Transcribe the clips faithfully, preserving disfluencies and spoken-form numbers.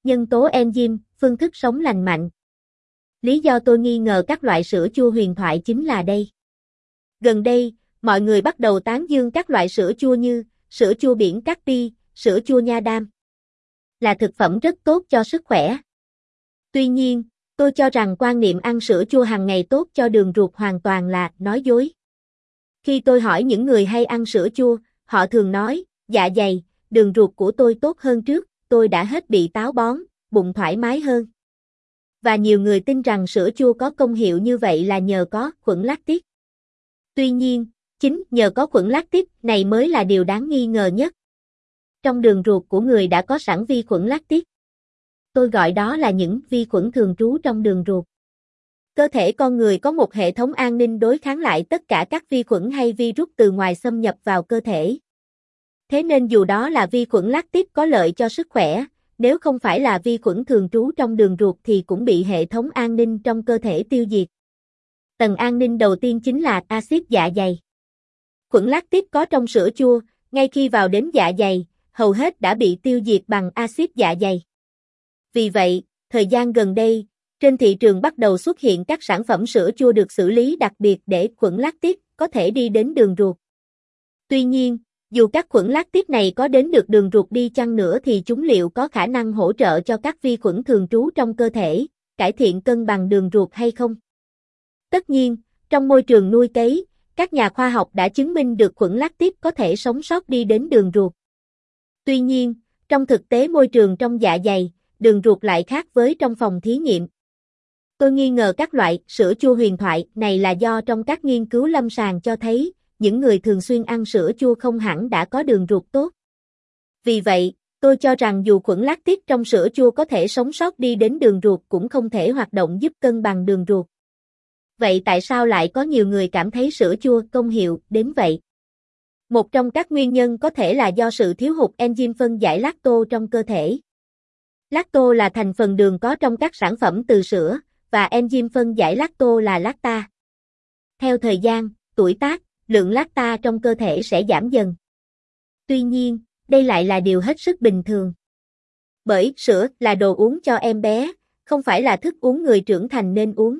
Nhân tố enzyme, phương thức sống lành mạnh. Lý do tôi nghi ngờ các loại sữa chua huyền thoại chính là đây. Gần đây, mọi người bắt đầu tán dương các loại sữa chua như sữa chua biển Cát Ti, sữa chua nha đam. Là thực phẩm rất tốt cho sức khỏe. Tuy nhiên, tôi cho rằng quan niệm ăn sữa chua hàng ngày tốt cho đường ruột hoàn toàn là nói dối. Khi tôi hỏi những người hay ăn sữa chua, họ thường nói, dạ dày, đường ruột của tôi tốt hơn trước, tôi đã hết bị táo bón, bụng thoải mái hơn. Và nhiều người tin rằng sữa chua có công hiệu như vậy là nhờ có khuẩn lactic. Tuy nhiên, chính nhờ có khuẩn lactic này mới là điều đáng nghi ngờ nhất. Trong đường ruột của người đã có sẵn vi khuẩn lactic. Tôi gọi đó là những vi khuẩn thường trú trong đường ruột. Cơ thể con người có một hệ thống an ninh đối kháng lại tất cả các vi khuẩn hay virus từ ngoài xâm nhập vào cơ thể. Thế nên dù đó là vi khuẩn lactic có lợi cho sức khỏe, nếu không phải là vi khuẩn thường trú trong đường ruột thì cũng bị hệ thống an ninh trong cơ thể tiêu diệt. Tầng an ninh đầu tiên chính là axit dạ dày. Khuẩn lactic có trong sữa chua, ngay khi vào đến dạ dày, hầu hết đã bị tiêu diệt bằng axit dạ dày. Vì vậy, thời gian gần đây, trên thị trường bắt đầu xuất hiện các sản phẩm sữa chua được xử lý đặc biệt để khuẩn lactic có thể đi đến đường ruột. Tuy nhiên, dù các khuẩn lactic này có đến được đường ruột đi chăng nữa thì chúng liệu có khả năng hỗ trợ cho các vi khuẩn thường trú trong cơ thể, cải thiện cân bằng đường ruột hay không? Tất nhiên, trong môi trường nuôi cấy, các nhà khoa học đã chứng minh được khuẩn lactic có thể sống sót đi đến đường ruột. Tuy nhiên, trong thực tế môi trường trong dạ dày, đường ruột lại khác với trong phòng thí nghiệm. Tôi nghi ngờ các loại sữa chua huyền thoại này là do trong các nghiên cứu lâm sàng cho thấy, những người thường xuyên ăn sữa chua không hẳn đã có đường ruột tốt. Vì vậy, tôi cho rằng dù khuẩn lactic trong sữa chua có thể sống sót đi đến đường ruột cũng không thể hoạt động giúp cân bằng đường ruột. Vậy tại sao lại có nhiều người cảm thấy sữa chua công hiệu đến vậy? Một trong các nguyên nhân có thể là do sự thiếu hụt enzyme phân giải lacto trong cơ thể. Lacto là thành phần đường có trong các sản phẩm từ sữa, và enzyme phân giải lacto là lacta. Theo thời gian, tuổi tác, lượng lacta trong cơ thể sẽ giảm dần. Tuy nhiên, đây lại là điều hết sức bình thường. Bởi sữa là đồ uống cho em bé, không phải là thức uống người trưởng thành nên uống.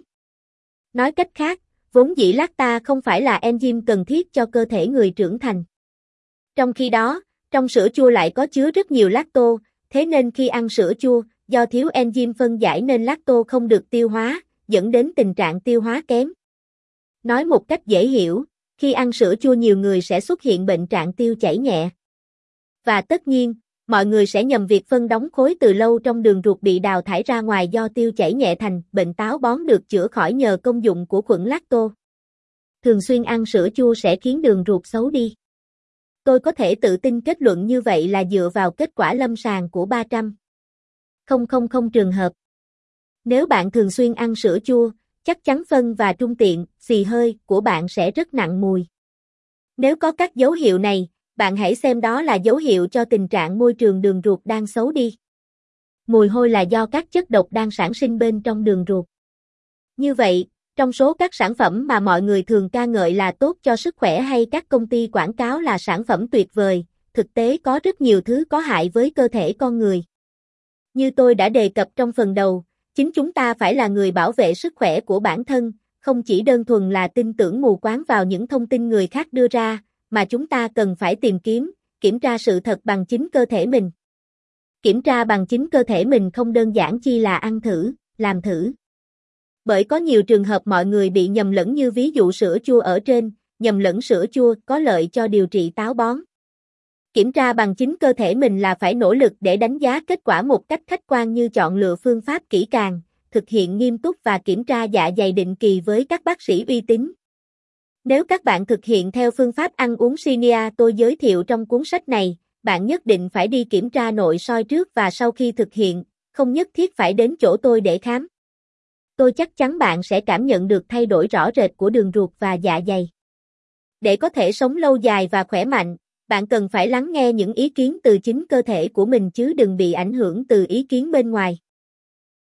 Nói cách khác, vốn dĩ lacta không phải là enzyme cần thiết cho cơ thể người trưởng thành. Trong khi đó, trong sữa chua lại có chứa rất nhiều lacto, thế nên khi ăn sữa chua, do thiếu enzyme phân giải nên lacto không được tiêu hóa, dẫn đến tình trạng tiêu hóa kém. Nói một cách dễ hiểu, khi ăn sữa chua nhiều người sẽ xuất hiện bệnh trạng tiêu chảy nhẹ. Và tất nhiên, mọi người sẽ nhầm việc phân đóng khối từ lâu trong đường ruột bị đào thải ra ngoài do tiêu chảy nhẹ thành bệnh táo bón được chữa khỏi nhờ công dụng của khuẩn lacto. Thường xuyên ăn sữa chua sẽ khiến đường ruột xấu đi. Tôi có thể tự tin kết luận như vậy là dựa vào kết quả lâm sàng của ba trăm nghìn trường hợp. Nếu bạn thường xuyên ăn sữa chua, chắc chắn phân và trung tiện, xì hơi của bạn sẽ rất nặng mùi. Nếu có các dấu hiệu này, bạn hãy xem đó là dấu hiệu cho tình trạng môi trường đường ruột đang xấu đi. Mùi hôi là do các chất độc đang sản sinh bên trong đường ruột. Như vậy, trong số các sản phẩm mà mọi người thường ca ngợi là tốt cho sức khỏe hay các công ty quảng cáo là sản phẩm tuyệt vời, thực tế có rất nhiều thứ có hại với cơ thể con người. Như tôi đã đề cập trong phần đầu, chính chúng ta phải là người bảo vệ sức khỏe của bản thân, không chỉ đơn thuần là tin tưởng mù quáng vào những thông tin người khác đưa ra, mà chúng ta cần phải tìm kiếm, kiểm tra sự thật bằng chính cơ thể mình. Kiểm tra bằng chính cơ thể mình không đơn giản chỉ là ăn thử, làm thử. Bởi có nhiều trường hợp mọi người bị nhầm lẫn như ví dụ sữa chua ở trên, nhầm lẫn sữa chua có lợi cho điều trị táo bón. Kiểm tra bằng chính cơ thể mình là phải nỗ lực để đánh giá kết quả một cách khách quan như chọn lựa phương pháp kỹ càng, thực hiện nghiêm túc và kiểm tra dạ dày định kỳ với các bác sĩ uy tín. Nếu các bạn thực hiện theo phương pháp ăn uống Shinya tôi giới thiệu trong cuốn sách này, bạn nhất định phải đi kiểm tra nội soi trước và sau khi thực hiện, không nhất thiết phải đến chỗ tôi để khám. Tôi chắc chắn bạn sẽ cảm nhận được thay đổi rõ rệt của đường ruột và dạ dày. Để có thể sống lâu dài và khỏe mạnh, bạn cần phải lắng nghe những ý kiến từ chính cơ thể của mình chứ đừng bị ảnh hưởng từ ý kiến bên ngoài.